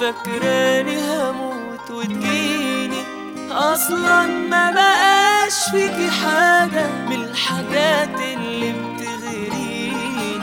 فاكراني هموت وتجيني، اصلا ما بقاش فيكي حاجة من الحاجات اللي بتغريني.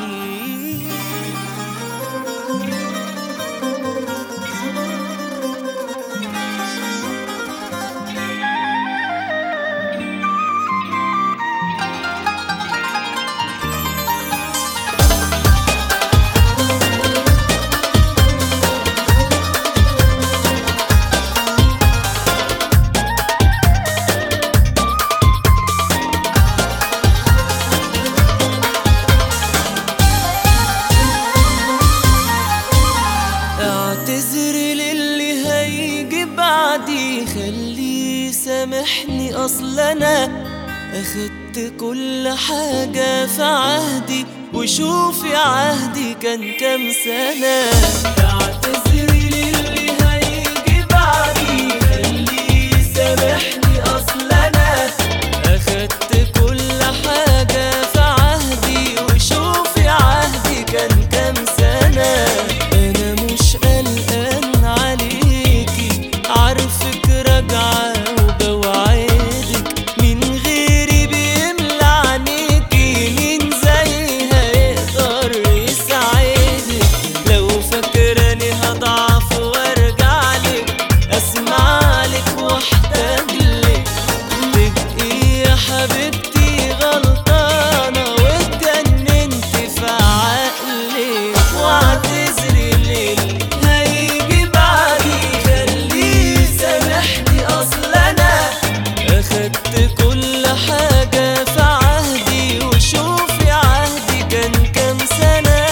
اعتذري للي هيجي بعدي، خليه يسامحني، اصل انا اخدت كل حاجة في عهدي، وشوفي عهدي كان كام سنة. اعتذري للي هيجي بعدي، خليه يسامحني، اصل انا اخدت كل حاجة في عهدي، وشوفي عهدي كان كام سنة. انا مش قلقان عليكي، عارفك راجعة وبوعدك، من غيري بيملى عينيكي، مين زيها يقدر يساعدك. لو فاكراني هضعف وارجعلك، اسمعلك واحتاجلك، تبقي يا حبيبتي غلطانة واتجننت في عقلك. واعتذري للي هيجي بعدي، خليه يسامحني، اصل انا اخدت كل حاجة في عهدي، وشوفي عهدي كان كام سنة.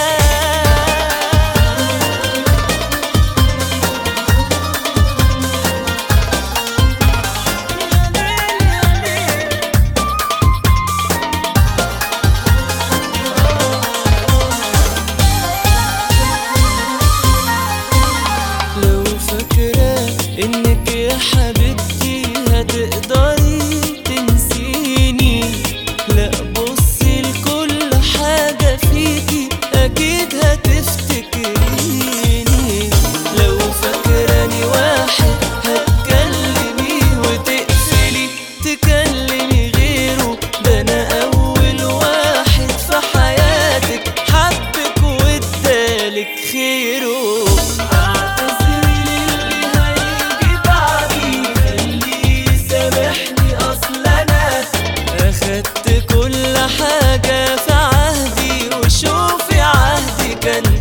لو فاكرة انك يا حبيبتي هتقدري تنسيني، لا بصي لكل حاجة فيكي اكيد هتفتكريني. لو فاكراني واحد هتكلميه وتقفلي تكلمي غيره، ده انا اول واحد في حياتك حبك وادالك خيره. اعتذري للي هيجي بعدي، خليه يسامحني، اصل انا اخدت كل حاجة في عهدي، وشوفي عهدي كان